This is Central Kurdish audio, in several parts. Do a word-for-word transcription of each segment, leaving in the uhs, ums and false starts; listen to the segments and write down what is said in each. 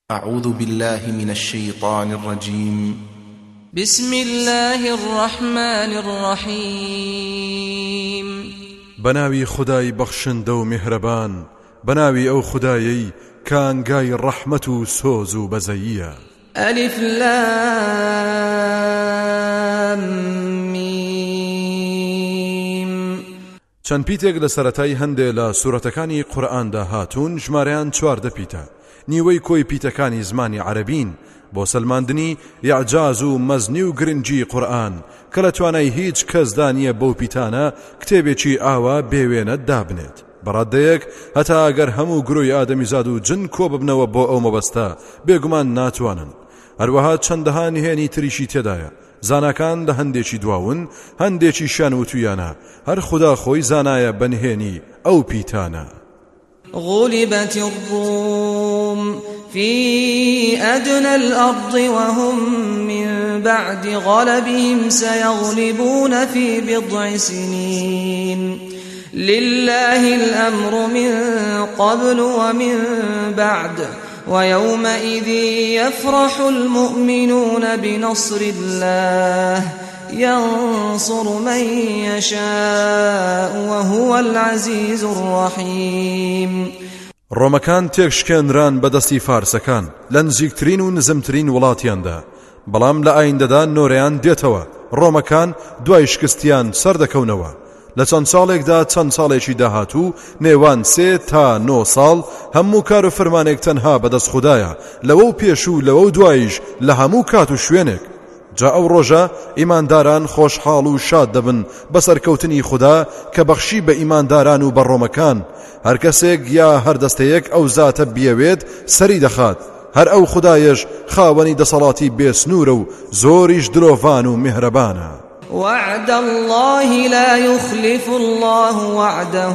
أعوذ بالله من الشيطان الرجيم. بسم الله الرحمن الرحيم. بناوي خداي بخشند و مهربان، بناوي أو خدايي كانغاي رحمة سوز و بزيية. ألف لام ميم. چەند پیتێک لە سەرەتای هەندێک لە سوورەتەکانی قورئاندا هاتوون، ژمارەیان چواردە پیتە. نیوەی کۆی پیتەکانی زمانی عەرەبین بۆ سەلماندنی یعجاز و مەزنی و گرنگی قورئان کە لە توانای هیچ کەسدا نییە بەو پیتانە کتێبێکی ئاوا بێوێنە دابنێت. بەڕادەیەک هەتا ئەگەر هەموو گروی ئادەمیزاد و جن کۆ ببنەوە بۆ ئەو مەبەستە بێگومان ناتوانن. هەروەها چەندەها نهێنی تریشی تێدایە. زاناکان لە هەندێکی دواون، هەندێکی شان و تویانە. هەر خدا خۆی زانایە بەنهێنی ئەو پیتانە. غلبت الروم في أدنى الأرض وهم من بعد غلبهم سيغلبون في بضع سنين لله الأمر من قبل ومن بعد ويومئذ يفرح المؤمنون بنصر الله ينصر من يشاء وهو العزيز الرحيم. ڕۆمەکان تێکشکێنران بەدەستی فارسەکان لە نزیکترین و نزمترین وڵاتیاندا، بەڵام لە ئایندەدا نۆرەیان دێتەوە. ڕۆمەکان دوای شکستیان سەردەکەونەوە. لە چەند ساڵێکدا چەند ساڵێکی داهاتوو نێوان سێ تا نۆ ساڵ هەموو کار و فەرمانێک تەنها بەدەست خوددایە، لەوە و پێش و لەوە و دواییش لە هەموو کات و شوێنێک. جا ئەو ڕۆژە ئیمانداران خۆشحاڵ و شاد دەبن بەسەرکەوتنی خوددا کە بەخشی بە ئیمانداران و بە ڕۆمەکان. هەر کەسێک یا هەر دەستەیەک ئەو زاتە بیەوێت سەری دەخات. هەر ئەو خوددایەش خاوەنی دەسەڵاتی بێسنوورە و زۆریش درۆڤان و میهرەبانە. وعد الله لا يخلف الله وعده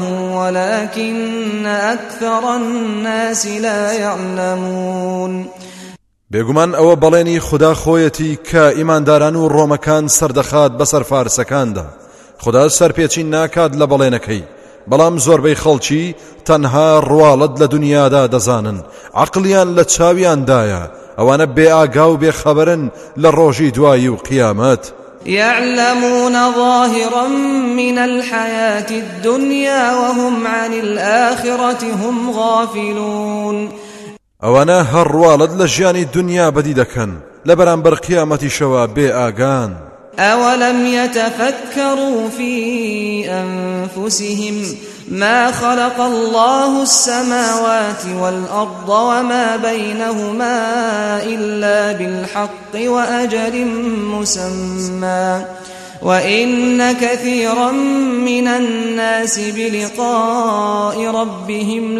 ولكن أكثر الناس لا يعلمون. بێگومان ئەوە بەڵێنی خوددا خۆیەتی کە ئیمانداران و ڕۆمەکان سەردەخات بەسەر فارسەکاندا. خوددا سەرپێچی ناکات لە بەڵێنەکەی، بەڵام زۆربەی خەڵکی تەنها ڕواڵەت لە دنیادا دەزانن، عەقڵیان لە چاویاندایە. ئەوانە بێ ئاگا و بێخەبەرن لە ڕۆژی دوایی و قیامەت. يعلمون ظاهرا من الحياة الدنيا وهم عن الآخرة هم غافلون. ئەوانە هەر ڕواڵەت لە ژیانی دنیا بەدی دەکەن، لە بەرامبەر قیامەتیشەوە بێ ئاگان. أولم يتفكروا في أنفسهم ما خلق الله السماوات والأرض وما بينهما إلا بالحق وأجل مسمى وإن كثيرا من الناس بلقاء ربهم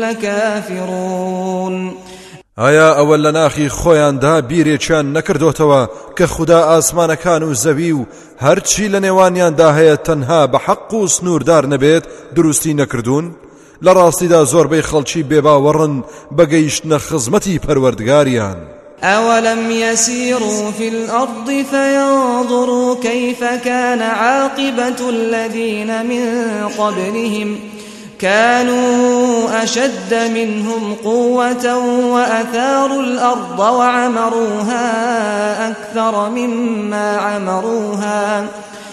لكافرون. ئایا ئەوە لە ناخی خۆیاندا بیرێکیان نەکردوتەوە کە خوددا ئاسمانەکان و زەوی و هەرچی لە نێوانیاندا هەیە تەنها بە حەق و سنووردار نەبێت دروستی نەکردوون؟ لە ڕاستیدا زۆربەی خەڵکی بێباوەڕن بەگەیشتنە خزمەتی پەروەردگاریان. أولم يسيروا في الأرض فينظروا كيف كان عاقبة الذين من قبلهم كانوا أشد منهم قوة وأثاروا الأرض وعمروها أكثر مما عمروها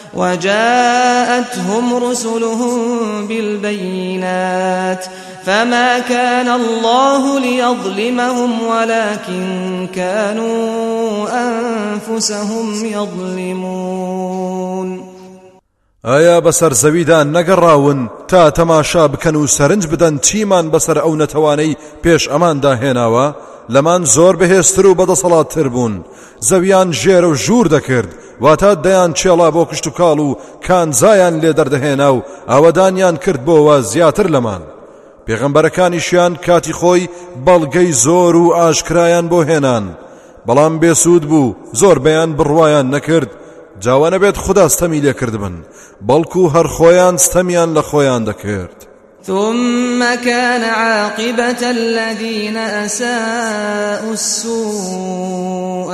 وجاءتهم رسلهم بالبينات فما كان الله ليظلمهم ولكن كانوا أنفسهم يظلمون. ئایا بەسەر زەویدا نەگەڕاون تا تەماشا بکەن و سەرنج بدەن چیمان بەسەر ئەو نەتەوانەی پێش ئەماندا هێناوە؟ لەمان زۆر بەهێزتر و بەدەسەڵاتتر بوون. زەویان ژێرە و ژوور دەکرد، واتە دەیان چێڵا بۆ کشت و کاڵ و کانزایان لێ دەردەهێنا و ئاوەدانیان کرد بۆەوە زیاتر لەمان. پێغەمبەرەکانیشیان کاتی خۆی بەڵگەی زۆر و ئاشکرایان بۆ هێنان، بەڵام بێسوود بوو، زۆر بەیان بڕوایان نەکرد. جاوانە بێت خوددا ستەمی لێ کردبن، بەڵکو هەر خۆیان ستەمیان لە خۆیان دەکرد. ثم كان عاقبة الذين أساءوا السوء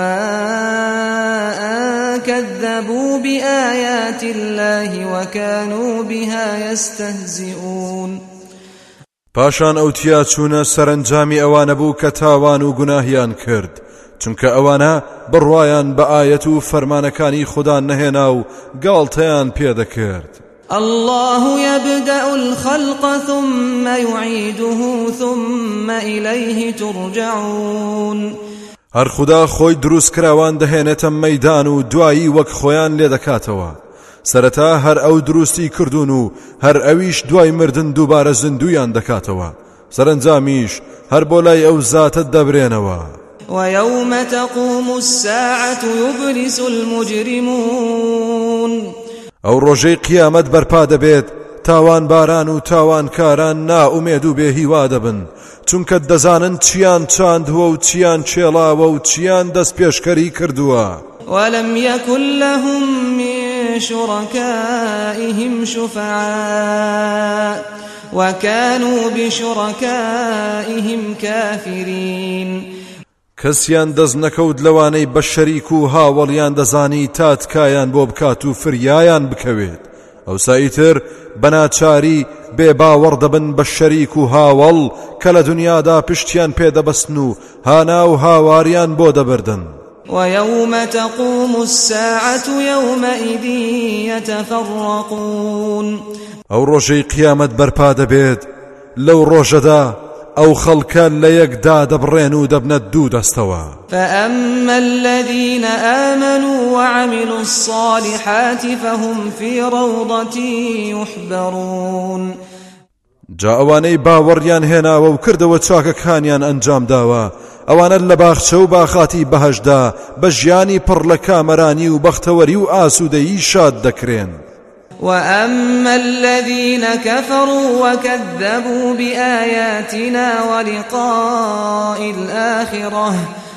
أن كذبوا بآيات الله وكانوا بها يستهزئون. پاشان ئەوتیا چوونە سەرنجامی ئەوانە بوو کە تاوان و گوناهیان کرد، چونکە ئەوانە بڕوایان بە ئایەت و فەرمانەکانی خوددا نەهێنا و گاڵتەیان پێدەکرد. الله يبدأ الخلق ثم يعيده ثم إليه ترجعون. هەر خوددا خۆی دروست کراوان دەهێنێتە مەیدان و دوایی وەک خۆیان لێ دەکاتەوە. سەرەتا هەر ئەو دروستی کردوون و هەر ئەویش دوای مردن دووبارە زیندویان دەکاتەوە، سەرنجامیش هەر بۆ لای ئەو زاتت دەبرێنەوە. ويوم تقوم الساعة يبلس المجرمون. ئەو ڕۆژەی قیامەت بەرپا دەبێت، تاوان باران و تاوان کاران نائومێد و بێهیوا دەبن، چونکە دەزانن چیان چاندووە و چیان چێڵاوە و چیان دەست پێشکەری کردووە. ولم يكن لهم من شركائهم شفعاء وكانوا بشركائهم كافرين. کەسیان دەست نەکەوت لەوانەی بە شەریک و هاوڵیان دەزانی تاتکایان بۆ بکات و فریایان بکەوێت، ئەوساییتر بەناچاری بێ باوەڕ دەبن بە شەریک و هاوڵ کە لە دنیادا پشتیان پێدەبەستن و هانا و هاواریان بۆ دەبردن. ويوم تقوم الساعة يومئذ يتفرقون. ئەو ڕۆژەی قیامەت بەرپا دەبێت، لەو ڕۆژەدا ئەو خەڵکە لە یەکدا دەبڕێن و دەبنە دوو دەستەوە. فأما الذين آمنوا وعملوا الصالحات فهم في روضة يحبرون. جا ئەوانەی باوەڕیان هێناوە و کردەوە چاکەکانیان ئەنجام داوە، ئەوانە لە باخچە و باخاتی بەهەشدا بە ژیانی پڕ لە کامەرانی و بەختەوەری و ئاسوودەیی شاد دەکرێن. وأما الذين كفروا وكذبوا بآياتنا ولقاء الآخرة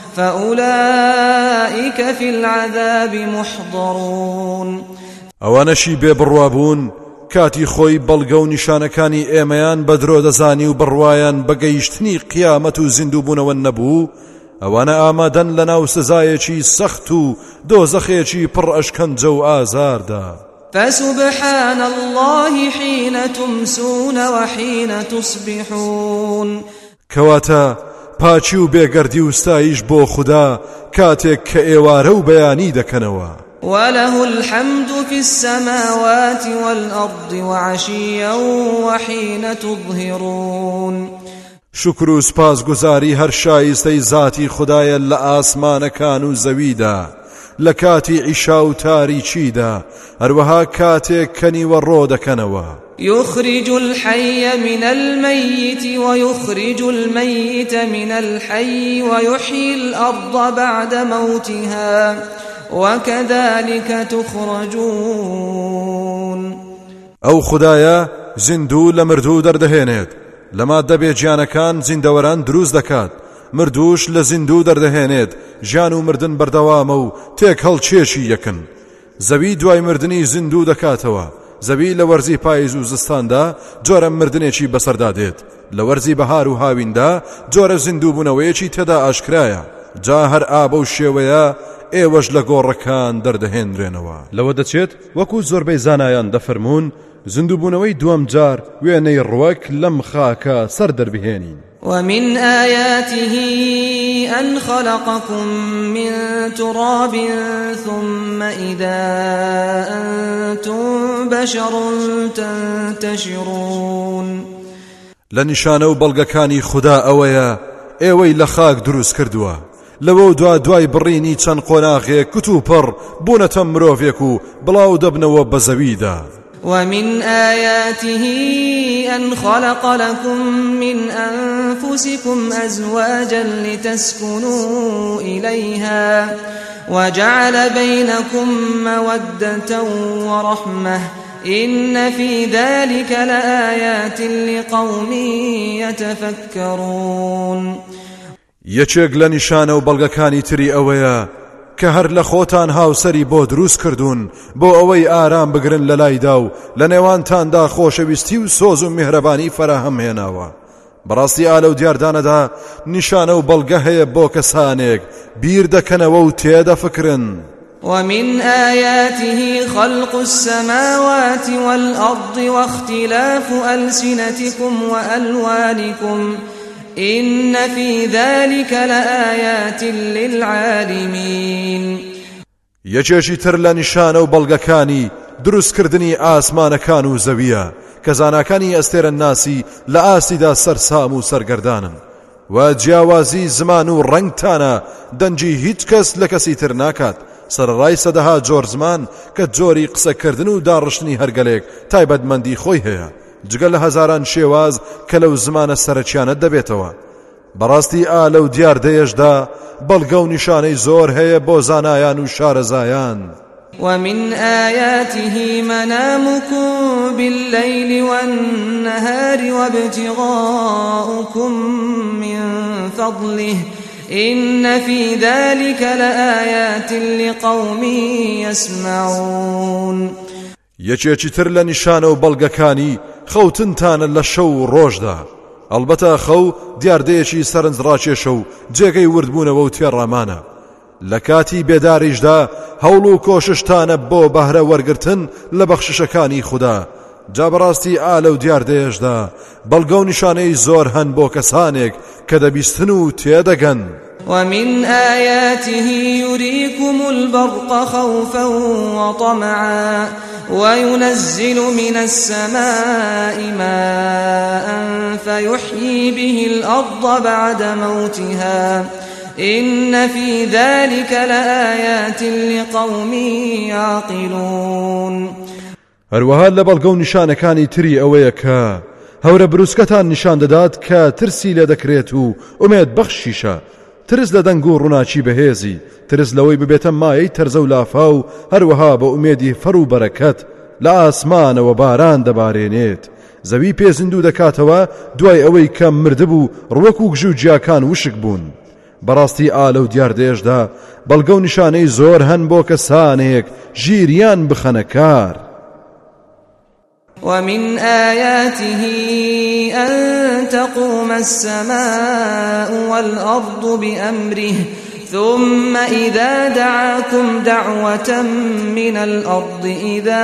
فأولئك في العذاب محضرون. ئەوانەشی بێبڕوابوون کاتی خۆی بەڵگە و نیشانەکانی ئێمەیان بەدرۆ دەزانی و بڕوایان بەگەیشتنی قیامەت و زیندووبوونەوە نەبوو، ئەوانە ئامادەن لەناو سزایەکی سەخت و دۆزەخێکی پڕ ئەشکەنجە و ئازاردا. فسبحان الله حين تمسون وحين تصبحون. کەواتە پاچی و بێگەردی و ستایش بۆ خوددا کاتێک کە ئێوارە و بەیانی دەکەنەوە. وله الحمد في السماوات والأرض وعشيا وحين تظهرون. شکر و سپاسگوزاری هەر شایستەی ذاتی خوددایە لە ئاسمانەکان و زەویدا، لە کاتی عیشا و تاریچیدا، هەروەها کاتێک کەنیوە ڕۆ دەکەنەوە. يخرج الحي من الميت ويخرج الميت من الحي ويحيي الأرض بعد موتها وكذلك تخرجون. ئەو خوددایە زیندوو لە مردوو دەردەهێنێت، لە ماددە بێجیانەکان زیندەوەران دروست دەکات، مردووش لە زیندوو دەردەهێنێت. ژیان و مردن بەردەوامە و تێک هەڵچێشی یەکن. زەوی دوای مردنی زیندوو دەکاتەوە. زەوی لە وەرزی پاییز و زستاندا جۆرە مردنێکی بەسەردادێت، لە وەرزی بەهار و هاویندا جۆرە زیندووبوونەوەیەکی تێدا ئاشکرایە. جا هەر ئابە و شێوەیە ئێوەش لە گۆڕەکان دەردەهێنرێنەوە. لەوە دەچێت وەکو زۆربەی زانایان دەفەرمون زیندووبوونەوەی دووەم جار وێنەی ڕوەک لەم خاکە سەر دەربهێنین. ومن آياته أن خلقكم من تراب ثم إذا أنتم بشر تنتشرون. لنشانه و بەڵگەکانی خوددا ئەوەیە ئێوەی لە خاک دروست کردووە، لەوە دوا دوای بڕینی چەند قۆناغێک کت و پڕ بوونەتە مرۆڤێک و بڵاو دەبنەوە بە زەویدا. ومن آياته أن خلق لكم من أنفسكم أزواجا لتسكنوا إليها وجعل بينكم مودة ورحمة إن في ذلك لآيات لقوم يتفكرون. یەکێک لە نیشانە و بەڵگەکانی تری ئەوەیە کە هەر لە خۆتان هاوسەری بۆ دروست کردوون بۆ ئەوەی ئارام بگرن لە لایدا و لە نێوانتاندا خۆشەویستی و سۆز و میهرەبانی فراهەم هێناوە. بەڕاستی ئالە و دیاردانەدا نیشانە و بەڵگە هەیە بۆ کەسانێک بیر دەکەنەوە و تێدەفکرن. ومن آياته خلق السماوات والأرض واختلاف ألسنتكم وألوانكم إن في ذلك لآيات للعالمين. یەکێکی تر لە نیشانە و بەڵگەکانی دروستکردنی ئاسمانەکان و زەویە کە زاناکانی ئەستێرە ناسی لە ئاسیدا سەرسام و سەرگەردانن و جیاوازی زمان و ڕەنگتانە دەنجی هیچ کەس لە کەسی تر ناکات. سەرڕای سەدەها جۆر زمان کە جۆری قسەکردن و داڕشتنی هەرگەلێک تایبەتمەندی خۆی هەیە جگە لە هەزاران شێواز کە لەو زمانە سەرەکیانە دەبێتەوە. بەڕاستی ئا لەو دیاردەیەشدا بەڵگە و نیشانەی زۆر هەیە بۆ زانایان و شارەزایان. ومن آياته منامكم بالليل والنهار وابتغاؤكم من فضله إن في ذلك لآيات لقوم يسمعون. یەکێکی تر لە نیشانە و بەڵگەکانی خەوتنتانە لە شەو و ڕۆژدا. ئەلبەتە خەو دیاردەیەکی سەرنجڕاکێشە و جێگەی وردبوونەوە و تێڕامانە. لە کاتی بێداریشدا هەوڵ و کۆششتانە بۆ بەهرە وەرگرتن لە بەخششەکانی خوددا. جا بەڕاستی ئا لەو دیاردەیەشدا بەڵگە و نیشانەی زۆر هەن بۆ کەسانێک کە دەبیستن و تێدەگەن. ومن آياته يريكم البرق خوفا وطمعا وينزل من السماء ماء فيحيي به الأرض بعد موتها إن في ذلك لآيات لقوم يعقلون. هەروەها لە بەڵگە و نیشانەکانی تری ئەوەیە کە هەورە بروسکەتان نیشان دەدات کە ترسی لێ دەکرێت و ئومێد بەخشیشە. ترس لە دەنگ و ڕووناچی بەهێزی، ترس لەوەی ببێتە مایەی تەرزە و لافا و هەروەها بە ئومێدی فەر و بەرەکەت لە ئاسمانەوە باران دەبارێنێت. زەوی پێزیندوو دەکاتەوە دوای ئەوەی کە مردبوو ڕوەک و گژ و جیاکان وشک بوون. بەڕاستی ئا لەو دیاردەیەشدا بەڵگە و نیشانەی زۆر هەن بۆ کەسانێک ژیریان بخەنە کار. ومن آياته أن تقوم السماء والأرض بأمره ثم إذا دعاكم دعوة من الأرض إذا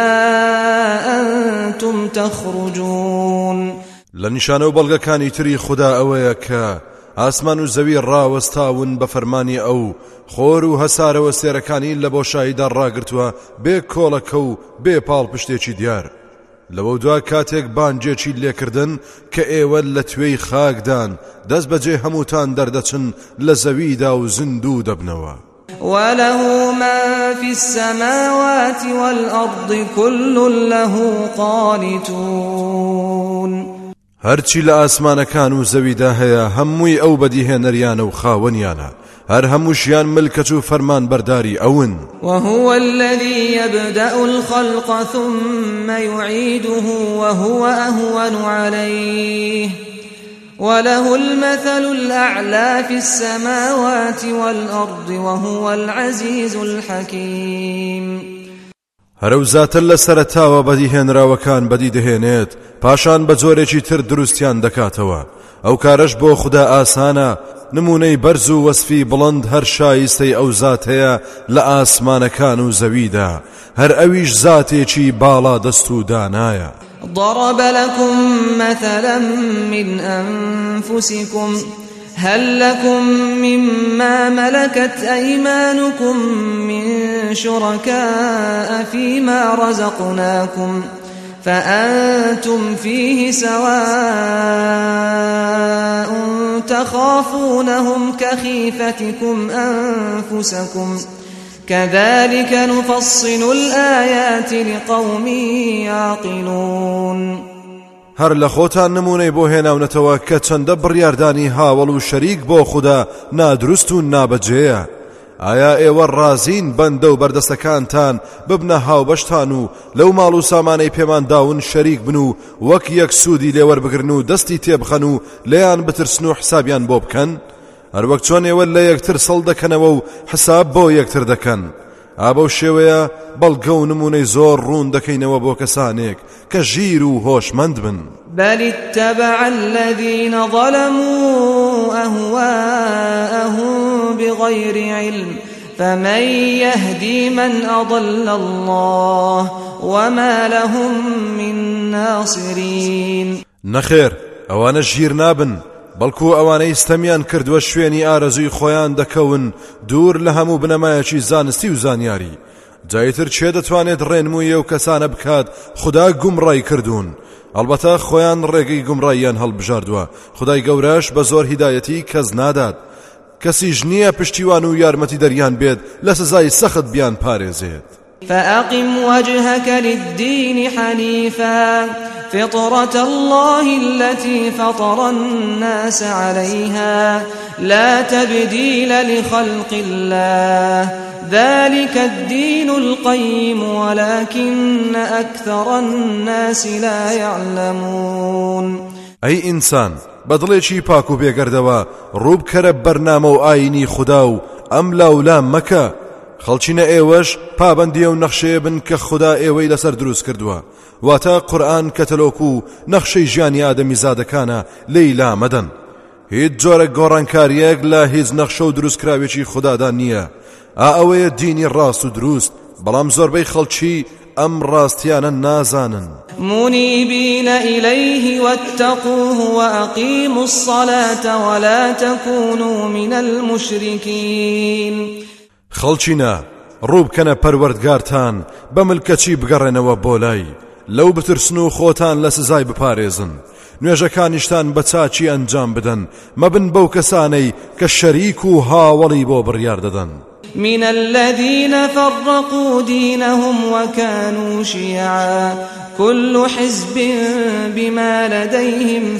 أنتم تخرجون. لنشانە و بەڵگەکانی تری خوددا ئەوەیە کە ئاسمان و زەوی ڕاوەستاون بە فەرمانی ئەو خۆر و هەسارەوە سێرەکانی لە بۆشاییدا ڕاگرتووە بێ کۆڵەکە و بێ پاڵپشتێکی دیار. لەوە دوا کاتێک بانجێکی لێکردن کە ئێوە لە توێی خاکدان دەست بەجێ هەمووتان دەردەچن لە زەویدا و زیندوو دەبنەوە. وله ما في السماوات والأرض كل له قانتون. هەرچی لە ئاسمانەکان و زەویدا هەیە هەمووی ئەو بەدیهێنەریانە و خاوەنیانە، هەر هەمووشیان ملکەت و فەرمان بەرداری ئەون. وهو الذي يبدأ الخلق ثم يعيده وهو أهون عليه وله المثل الأعلى في السماوات والأرض وهو العزيز الحكيم. هەرەو زاتە لە سەرەتاوە بەدیهێنراوەکان بەدی دەهێنێت پاشان بە جۆرێکی تر دروستیان دەکاتەوە. ئەو کارەش بۆ خوددا ئاسانە، نمونەی بەرز و وەسفی بڵند هەر شایستەی ئەو زات هەیە لە ئاسمانەکان و زەویدا، هەر ئەویش زاتێکی باڵا دەست و دانایە. ضرب لكم مثلا من أنفسكم هل لكم مما ملكت أيمانكم من شركاء فيما رزقناكم فأنتم فيه سواء تخافونهم كخيفتكم أنفسكم كذلك نفصل الآيات لقوم يعقلون. هەر لە خۆتان نمونەی بۆ هێناونەتەوە کە چەندە بڕیاردانی هاوڵ و شەریک بۆ خوددا نادروست و نابەجێیە. ئایا ئێوە ڕازین بەندە و بەردەستەکانتان ببنە هاوبەشتان و لەو ماڵ و سامانەی پێمان داون شەریک بن و وەک یەک سوودی لێوەربگرن و دەستی تێبخەن و لێیان بترسن و حسابیان بۆ بکەن؟ هەروەک چۆن ئێوە لە یەکتر سەڵ دەکەنەوە و حساب بۆ یەکتر دەکەن. ئابەو شێوەیە بەڵگە و نمونەی زۆر ڕوون دەکەینەوە بۆ کەسانێک کە ژیر و هۆشمەند بن. بل اتبع الذين ظلموا أهواءهم بغير علم فمن يهدي من أضل الله وما لهم من ناصرين. نخير ئەوانە ژیر نابن، بەڵکو ئەوانەی ستەمیان کردووە شوێنی ئارەزوی خۆیان دەکەون دوور لە هەموو بنەمایەکی زانستی و زانیاری. جایتر چێ دەتوانێت ڕێنمووی ئەو کەسانە بکات خوددا گومڕای کردوون؟ ئەلبەتە خۆیان ڕێگەی گومڕاییان هەڵبژاردووە. خودای گەورەش بە زۆر هیدایەتی کەس نادات. کەسیش نییە پشتیوان و یارمەتی دەریان بێت لە سزای سەخت بیان پارێزێت. فأقم وجهك للدين حنيفا فطرة الله التي فطر الناس عليها لا تبديل لخلق الله ذلك الدين القيم ولكن أكثر الناس لا يعلمون. أي إنسان بدڵێکی پاک و بێگەردەوە ڕووبکەرە بەرنامە و ئاینی خودا و ئەم لاولام مەکە. خەڵچینە ئێوەش پابەندیە و نەخشەیە بن کە خوددا ئێوەی لەسەر دروست کردووە، واتە قورئان کەتەلۆک و نەخشەی ژیانی ئادەمی زادەکانە لەیلا مەدەن. هیچ جۆرە گۆڕانکاریەک لە هیچ نەخشە و دروستکراوێکی خوددادا نییە. ئا ئەوەیە دینی ڕاست و دروست، بەڵام زۆربەی خەڵکی ئەم ڕاستیانە نازانن. منيبين إليه واتقوه وأقيموا الصلاة ولا تكونوا من المشركين. خەڵچینە ڕووبکەنە پەروەردگارتان بە ملکەچی بگەڕێنەوە بۆ لای، لەو بترسن و خۆتان لە سزای بپارێزن، نوێژەکانیشتان بە چاچی ئەنجام بدەن، مەبن بەو کەسانەی کە شەریک و هاوڵی بۆ بڕیار دەدەن. من الذين فرقوا دينهم وكانوا شيعا كل حزب بما لديهم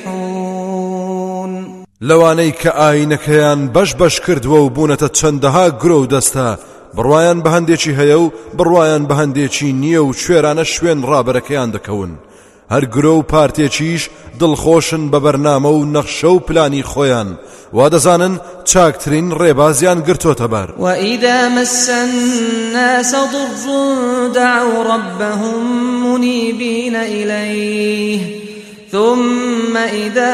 فرحون. لەوانەی کە ئاینەکەیان بەش بەش کردووە و بوونەتە چەندەها گرۆ و دەستە، بڕوایان بە هەندێکی هەیە و بڕوایان بە هەندێکی نییە و شوێرانە شوێن ڕابەرەکەیان دەکەون. هەر گرۆ و پارتێکیش دڵخۆشن بە بەرنامە و نەخشە و پلانی خۆیان، وا دەزانن چاکترین ڕێبازیان گرتۆتە بەر. وإذا مس الناس ضر دعوا ربهم منيبين إليه ثم إذا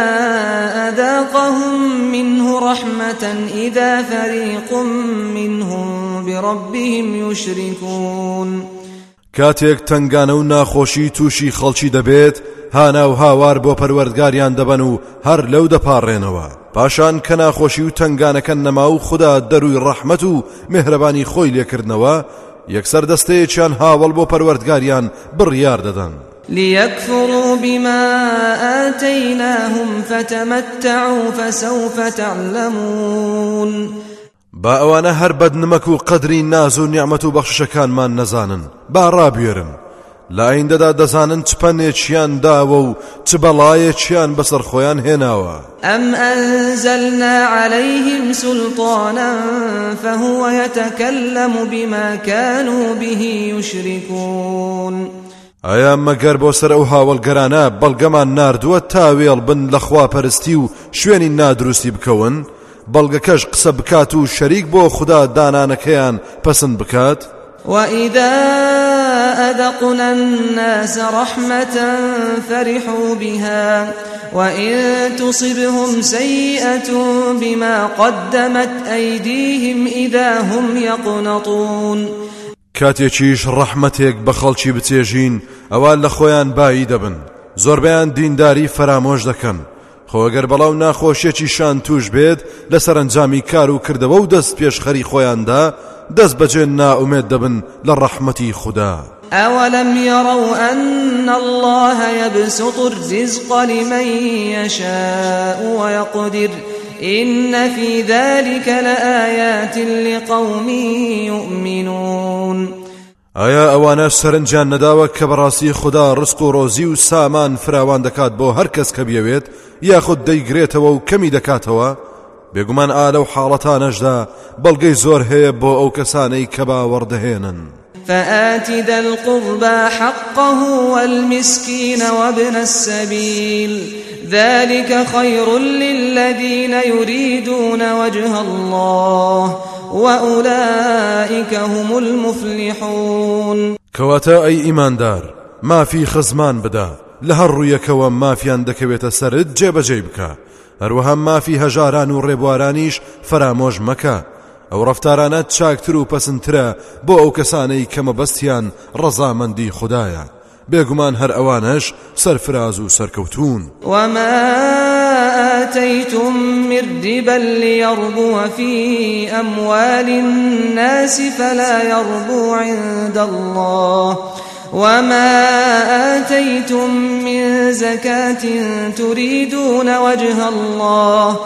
أذاقهم منه رحمة إذا فريق منهم بربهم يشركون. کاتێک تنگانە و ناخۆشی تووشی خەڵکی دەبێت، هانا و هاوار بۆ پەروەردگاریان دەبەن و هەر لەو دەپاڕێنەوە. پاشان کە ناخۆشی و تنگانەکە نەما و خوددا دەروی ڕەحمەت و میهرەبانی خۆی لێکردنەوە، یەکسەر دەستەیەکیان هاوڵ بۆ پەروەردگاریان بڕیار دەدەن. ليكفروا بما آتيناهم فتمتعوا فسوف تعلمون. با ئەوانە هەر بەدنمەک و قەدری ناز و نیعمەت و بەخشەکانمان نەزانن، با ڕابێرن، لە ئایندەدا دەزانن چ پەنێکیان داوە و چ بەڵایەکیان بەسەر خۆیان هێناوە. أم أنزلنا عليهم سلطانا فهو يتكلم بما كانوا به يشركون. ئایا مەگەر بۆ سەر ئەو هاوڵگەرانە بەڵگەمان ناردووە تاوێڵ بن لە خواپەرستی و شوێنی نادروستی بکەون، بەڵگەکەش قسە بکات و شەریک بۆ خوددا دانانەکەیان پەسند بکات؟ وإذا أذقنا الناس رحمة فرحوا بها وإن تصبهم سيئة بما قدمت أيديهم إذا هم يقنطون. کاتێکیش ڕەحمەتێک بە خەڵکی بچێژین، ئەوان لە خۆیان بایی دەبن، زۆربەیان دینداری فەرامۆش دەکەن. خۆ ئەگەر بەڵاو ناخۆشیێکیشان توش بێت لە سەرنجامی کار و کردەوە و دەست پێشخەری خۆیاندا، دەست بەجێ نائومێد دەبن لە ڕەحمەتی خوددا. أولم يروا أن الله يبسط الرزق لمن يشاء ويقدر إن في ذلك لآيات لقوم يؤمنون. ئایا ئەوانە سەرنجیان نەداوە کە بەڕاستی خوددا ڕزق و ڕۆزی و سامان فراوان دەکات بۆ هەر کەس کە بیەوێت، یاخود دەیگرێتەوە و کەمی دەکاتەوە؟ بێگومان ئا لەو حاڵەتانەشدا بەڵگەی زۆر هەیە بۆ ئەو کەسانەی کە باوەڕدەهێنن. فآت ذا القربى حقه والمسكين وابن السبيل ذلك خير للذين يريدون وجه الله وأولئك هم المفلحون. كواتا أي إيمان دار ما في خزمان بدا لهر ڕوویەکەوە مافیان دەکەوێتە سەرت جێبەجێ بکە، هەروەها مافی هەژاران و ڕێبوارانیش فرامۆژ مەکە. ئەو ڕەفتارانە چاکتر و پەسەندترە بۆ ئەو کەسانەی کە مەبەستیان ڕەزامەندی خوددایە بێگومان هەر ئەوانەش سەرفراز و سەرکەوتون. وما آتيتم من ربا ليربو في أموال الناس فلا يربو عند الله وما آتيتم من زكاة تريدون وجه الله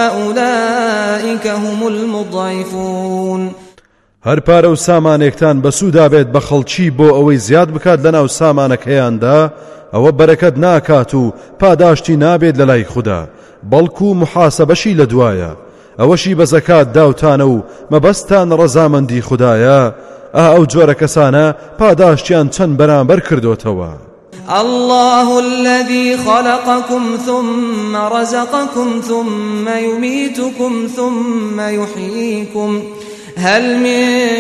فأولئك هم المضعفون. هەر پارە و سامانێکتان بەسوودا بێت بە خەڵکی بۆ ئەوەی زیاد بکات لەناو سامانەکەیاندا ئەوە بەرەکەت ناکات و پاداشتی نابێت لە لای خوددا بەڵکو محاسەبەشی لە دوایە ئەوەشی بە زەکات داوتانە و مەبەستان ڕەزامەندی خوددایە ئا ئەو جۆرە کەسانە پاداشتیان چەند بەرامبەر کردوتەوە. الله الذي خلقكم ثم رزقكم ثم يميتكم ثم يحييكم هل من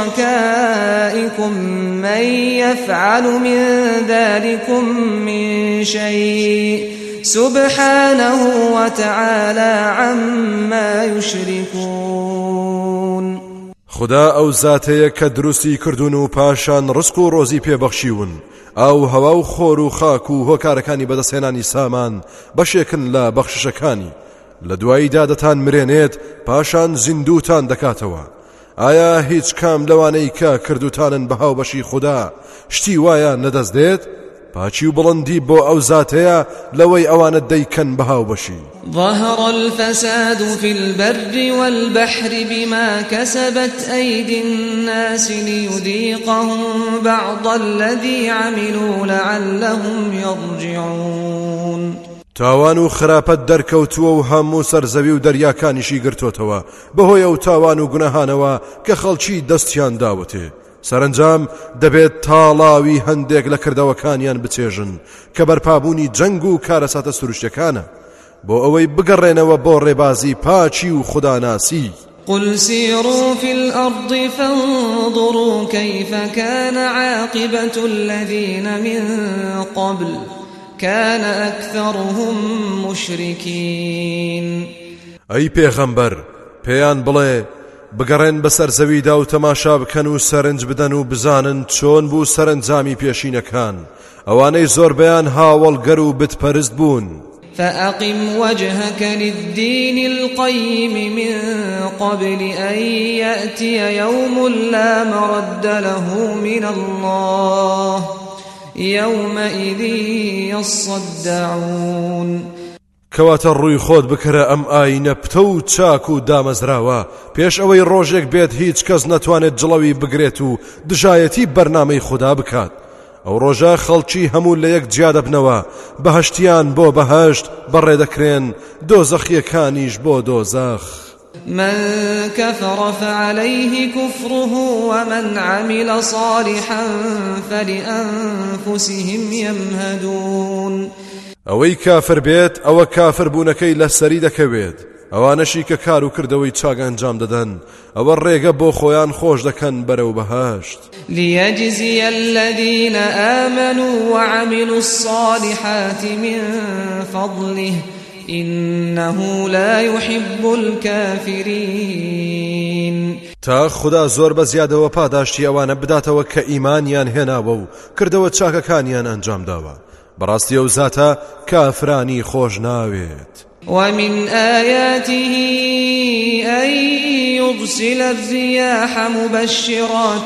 شركائكم من يفعل من ذلكم من شيء سبحانه وتعالى عما يشركون. خدا ئەو زاتەیە کە دروستی کردوون و پاشان ڕزق و ڕۆزی پێبەخشیون ئەو هەوا و خۆر و خاک و هۆکارەکانی بەدەستهێنانی سامان بەشێکن لە بەخششەکانی لە دواییدا دەتان مرێنێت پاشان زیندوتان دەکاتەوە. ئایا هیچ کام لەوانەی کە کردوتانن بەهاو بەشی خوددا شتی وایە نەدەستدێت؟ پاچی و بڵندی بۆ ئەو زاتەیە لەوەی ئەوانە دەیکەن بەهاو بەشی. ظهر الفساد في البر والبحر بما كسبت أيدي الناس ليذيقهم بعض الذي عملوا لعلهم يرجعون. تاوان و خراپەت دەرکەوتووە و هەموو سەرزەوی و دەریاکانیشی گرتوتەوە بەهۆی ئەو تاوان و گونەهانەوە کە خەڵکی دەستیان داوتێ. سەرنجام دەبێت تاڵاوی هەندێک لە کردەوەکانیان بچێژن کە بەرپابوونی جەنگ و کارەساتە سروشتەکانە بۆ ئەوەی بگەڕێنەوە بۆ ڕێبازی پاچی و خوداناسی. قل سيروا في الأرض فانظروا كيف كان عاقبة الذين من قبل كان أكثرهم مشركين. أي پیغمبر پیان بڵێ بگەڕێن بەسەر زەویدا و تەماشا بکەن و سەرنج بدەن و بزانن چۆن بوو سەرنجامی پێشینەکان ئەوانەی زۆربەیان هاوڵگەر و بتپەرست بوون. فأقم وجهك للدين القيم من قبل أن يأتي يوم لا مرد له من الله يومئذ يصدعون. کەواتە ڕووی خۆت بکرە ئەم ئاینە پتە و چاک و دامەزراوە پێش ئەوەی ڕۆژێک بێت هیچ کەس نەتوانێت جڵەوی بگرێت و دژایەتی بەرنامەی خوددا بکات. ئەو ڕۆژە خەڵکی هەموو لە یەک جیا دەبنەوە بەهەشتیان بۆ بەهەشت بەڕێدەکرێن دۆزەخیەکانیش بۆ دۆزەخ. من كفر فعليه كفره ومن عمل صالحا فلأنفسهم يمهدون. ئەوەی کافر بێت ئەوە کافر بوونەکەی لە سەری دەکەوێت ئەوانەشی کە کار و کردەوەی چاک ئەنجام دەدەن ئەوە ڕێگە بۆ خۆیان خۆش دەکەن بەرەو بەهەشت. ليجزي الذين آمنوا وعملوا الصالحات من فضله إنه لا يحب الكافرين. تا خدا زۆر بە زیادەوە پاداشتی ئەوانە بداتەوە کە ئیمانیان هێناوە و کردەوە چاکەکانیان ئەنجام داوە بەڕاستی ئەو زاتە کافرانی خۆش ناوێت. ومن آياته أن يرسل الرياح مبشرات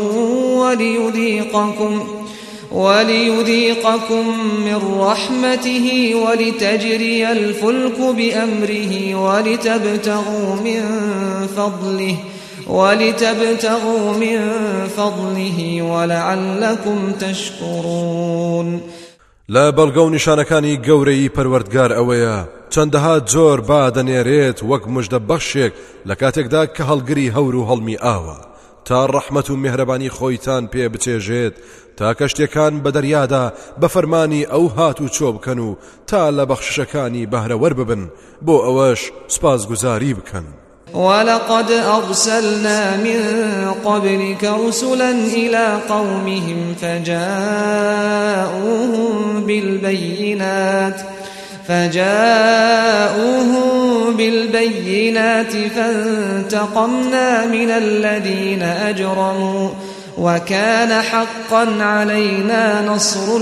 وليذيقكم وليذيقكم من رحمته ولتجري الفلك بأمره ولتبتغوا من فضله ولتبتغوا من فضله ولعلكم تشكرون. لا بەڵگە و نیشانەکانی گەورەی پەروەردگار ئەوەیە چەندەها جۆر با دەنێرێت وەک موژدە بەخشێک لە کاتێکدا کە هەڵگری هەور و هەڵمی ئاوە تا ڕەحمەت و میهرەبانی خۆیتان پێ بچێژێت تا کەشتەکان بە دەریادا بە فەرمانی ئەو هات و چۆ بکەن و تا لە بەخشەکانی بەهرەوەر ببن بۆ ئەوەش سپاسگوزاری بکەن. ولقد أرسلنا من قبلك رسلا إلى قومهم فجاءوهم بالبينات فجاءوهم بالبينات فانتقمنا من الذين أجرموا وكان حقا علينا نصر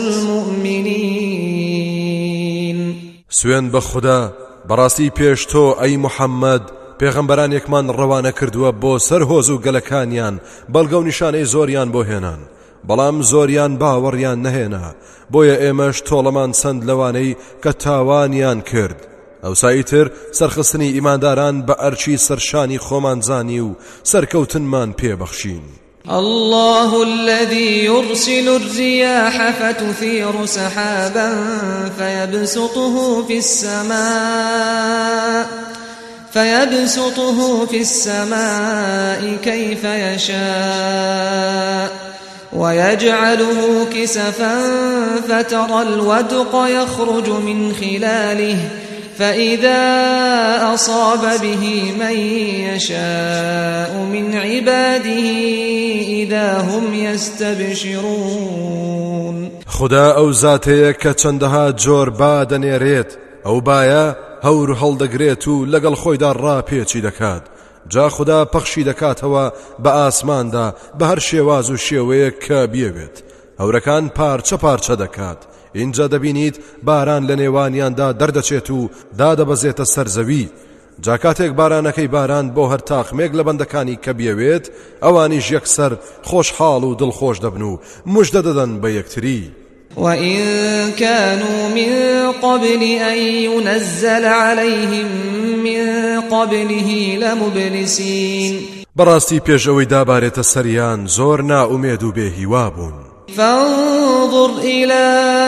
المؤمنين. سوێن بە خوددا بەڕاستی پێش تۆ ئەی محەممەد پێغەمبەرانێکمان ڕەوانە کردووە بۆ سەر هۆز و گەلەکانیان بەڵگە و نیشانەی زۆریان بۆ هێنان، بەڵام زۆریان باوەڕیان نەهێنا، بۆیە ئێمەش تۆڵەمان سند لەوانەی کە تاوانیان کرد. ئەوساییتر سەرخستنی ئیمانداران بە ئەرچی سەرشانی خۆمان زانی و سەرکەوتنمان پێبەخشین. الله الذي يرسل الرياح فتثير سحابا فيبسطه في السماء فيبسطه في السماء كيف يشاء ويجعله كسفا فترى الودق يخرج من خلاله فإذا أصاب به من يشاء من عباده إذا هم يستبشرون. خدا أو ذاتي كچندها جور با دنيريت أو بايا هەور هەڵدەگرێت و لەگەڵ خۆیدا ڕاپێچی دەکات. جا خدا پەخشی دەکاتەوە بە ئاسماندا بە هەر شێواز و شێوەیە کە بیەوێت. هەورەکان پارچە پارچە دەکات. اینجا دەبینیت باران لە نێوانیاندا دەردەچێت و دادەبەزێتە سەرزەوی. جا کاتێک بارانەکەی باران بۆ هەر تاقمێک لە بەندەکانی کە بیەوێت ئەوانیش یەکسەر خۆشحاڵ و دڵخۆش دەبن و موژدە دەدەن بە یەکتری. وإن كانوا من قبل أن ينزل عليهم من قبله لمبلسين. بەڕاستی پێش ئەوەی دابارێتە سەریان زۆر نائومێد و بێهیوا بوون. فانظر إلى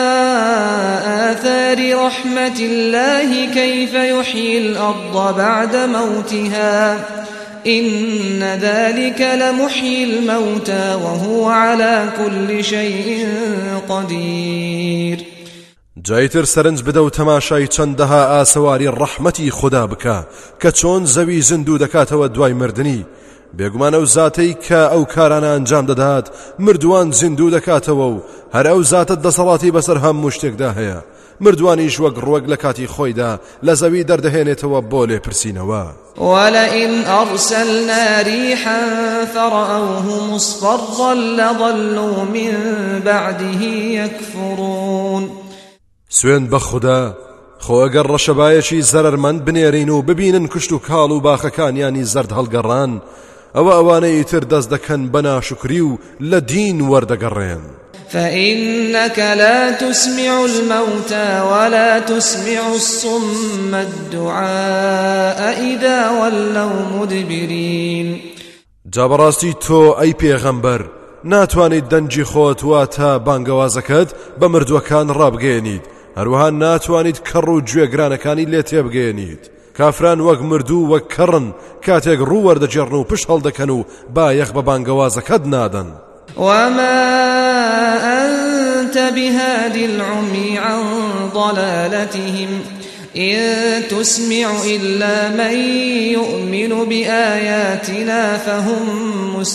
آثار رحمة الله كيف يحيي الأرض بعد موتها إن ذلك لمحيي الموتى وهو على كل شيء قدير. جایتر سەرنج بدە و تەماشای چەندەها ئاسەواری ڕەحمەتی خوددا بکە کە چۆن زەوی زیندوو دەکاتەوە دوای مردنی. بێگومانە و زاتەی کە ئەو کارانە ئەنجام دەدات مردووان زیندوو دەکاتەوە و هەر ئەو زاتت دەسەڵاتی بەسەر هەموو شتێکدا هەیە. مردوانیش وەک ڕوەک لە کاتی خۆیدا لە زەوی دەردەهێنێتەوە بۆ لێپرسینەوە. ولئن أرسلنا ريحا فرأوه مصفرا لظلوا من بعده يكفرون. سوێن بە خوددا خۆ ئەگەر ڕەشەبایەکی زەرەرمەند بنێرین و ببینن کشت و کاڵ و باخەکانیانی زەرد هەڵگەڕان ئەوە ئەوانەی تر دەست دەکەن بە ناشکری و لە دین وەردەگەڕێن. فإنك لا تسمع الموتى ولا تسمع الصم الدعاء إذا ولوا مدبرين. جا بەڕاستی تۆ ئەی پێغەمبەر ناتوانیت دەنجی خۆت واتە بانگەوازەکەت بە مردووەکان ڕابگەێنیت، هەروەها ناتوانیت کەڕ و گوێگرانەکانی لێ تێبگەێنیت. کافران وەک مردوو وەک کەڕن کاتێک ڕوو وەردەجێڕن و پشت هەڵدەکەن و با یەخ بە بانگەوازەکەت نادەن. وما أنت بهادي العمي عن ضلالتهم إن تسمع إلا من يؤمن بآياتنا فهم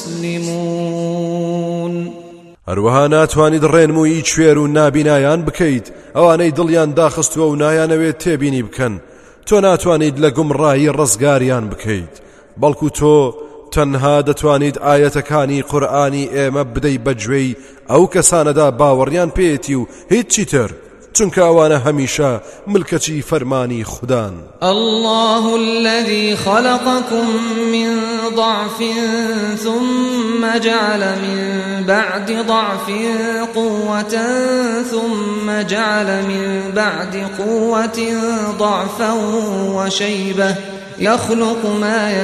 مسلمون. هەروەها ناتوانیت ڕێنمووی کوێر و نابینایان بکەیت ئەوانەی دڵیان داخستووە و نایانەوێت تێبینی بکەن. تۆ ناتوانیت لە گومڕایی ڕزگاریان بکەیت، بەڵکو تۆ تەنها دەتوانیت ئاەتەکانی قورئانی ئێمە بدەی بەگوێی ئەو کەسانەدا باوەڕیان پێێتی و هیچی تر، چونکە ئەوانە هەمیشە ملکەچی فەرمانی خوددان. الله الذي خلقكم من ضعف ثم جعل من بعد ضعف قوة ثم جعل من بعد قوة ضعفا وشيبة يخلق ما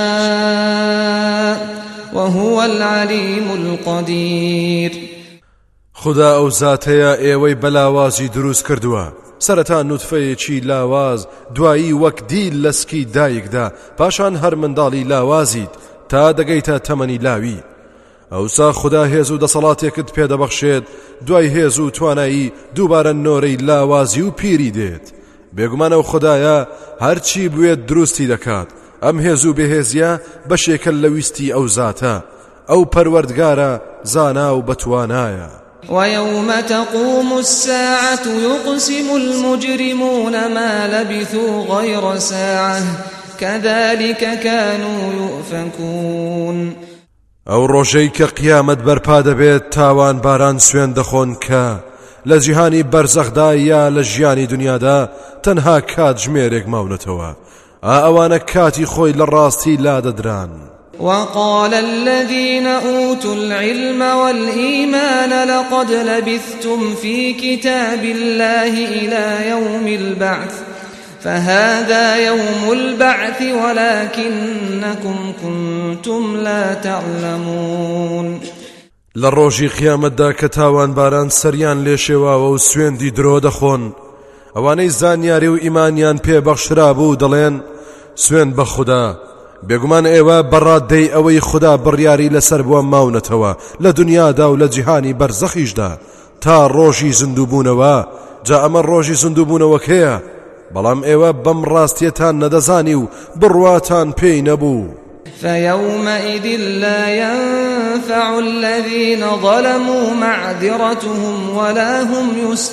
يشاء وهو العليم القدير. خدا ئەو زاتەیە ئێوەی بەلاوازی دروست کردووە، سەرەتا نوتفەیەکی لاواز، دوایی وەک دیل لەسکی دایکدا، پاشان هەر منداڵی لاوازیت تا دەگەیتە تەمەنی لاوی. ئەوسا خدا هێز و دەسەڵاتێکت پێدەبەخشێت، دوای هێز و توانایی دووبارە نۆرەی لاوازی و پیری دێت. بێگومانە و خدایە هەرچی بوێت دروستی دەکات. ئەم هێز و بەهێزیە بەشێکە لە ویستی ئەو زاتە، ئەو پەروەردگارە زانا و بەتوانایە. ويوم تقوم الساعة يقسم المجرمون ما لبثوا غير ساعة كذلك كانوا يؤفكون ئەو ڕۆژەی کە قیامەت بەرپا دەبێت تاوان باران سوێن دەخۆن کە لە جیهانی بەرزەخدا یا لە ژیانی دنیادا تەنها کات ژمێرێک ماونەتەوە ئا ئەوانە کاتی خۆی لە ڕاستی لادەدران. وقال الذين أوتوا العلم والإيمان لقد لبثتم في كتاب الله إلى يوم البعث فهذا يوم البعث ولكنكم كنتم لا تعلمون لروجي قيامت دا كتاوان باران سريان ليشوا و سويندي درو دخون اواني زانياري و ايمانيان پي بخشرابو دلين سوين بخدا بێگومان ئێوە بەڕاددەی ئەوەی خوددا بڕیاری لەسەر بووە ماونەتەوە لە دنیادا و لە جیهانی بەرزەخیشدا تا ڕۆژی زیندووبوونەوە جا ئەمە ڕۆژی زیندووبوونەوەکەیە بەڵام ئێوە بەم ڕاستیەتان نەدەزانی و بڕواتان پێی نەبوو. فيومئذ لا ينفع الذين ظلموا معذرتهم ولا هم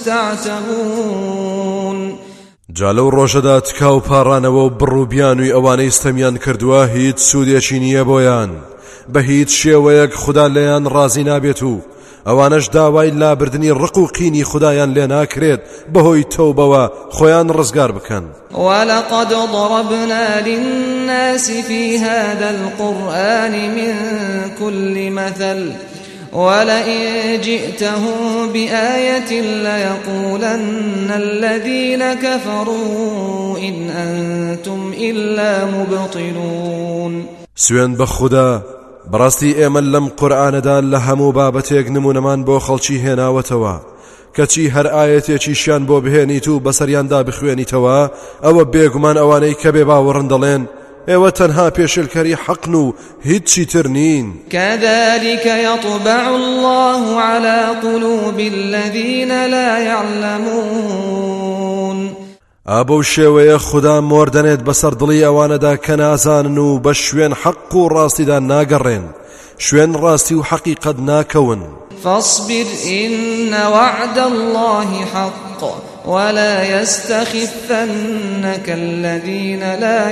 يستعتبون جالو ڕۆژەدا تکاو پاڕانەوە و بڕووبیانووی ئەوانەی ستەمیان کردووە هیچ سوودێکی نییە بۆیان بە هیچ شێوەیەک خوددا لێیان ڕازی نابێت و ئەوانەش داوای لابردنی ڕق و قینی خوددایان لێ ناکرێت بەهۆی تەوبەوە خۆیان ڕزگار بکەن. ولقد ضربنا للناس في هذا القرآن من كل مثل ولئن جئتهم بآية ليقولن الذين كفروا إن أنتم إلا مبطلون. سوێن بە خوددا بەڕاستی ئێمە لەم قورئانەدا لە هەموو بابەتێک نمونەمان بۆ خەڵکی هێناوەتەوە کەچی هەر ئاەتێکیشیان بۆ بهێنیت و بەسەریاندا بخوێنیتەوە ئەوە بێگومان ئەوانەی کە بێ باوەڕن دەڵێن ئێوە تەنها پێشلکەری حەقن و هیچی تر نین. كذلك يطبع الله على قلوب الذين لا يعلمون. ئابە شێوەیە خوددا مۆردەنێت بەسەر دڵی ئەوانەدا کە نازانن و بە شوێن حەق و ڕاستیدا ناگەڕێن شوێن ڕاستی و حەقیقەت ناکەون. فاصبر إن وعد الله حق ولا يستخفنك الذين لا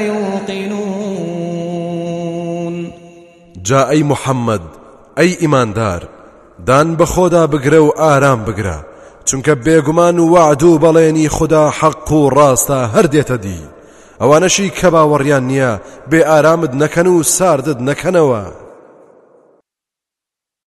يوقنون. جا ئەی محەممەد ئەی ئیماندار دان بە خۆدا بگرە و ئارام بگرە چونکە بێگومان و وعد و بەڵێنی خوددا حەق و ڕاستە هەردێتە دی ئەوانەشی کە باوەڕیان نییە بێ ئارامت نەکەن و ساردت نەکەنەوە.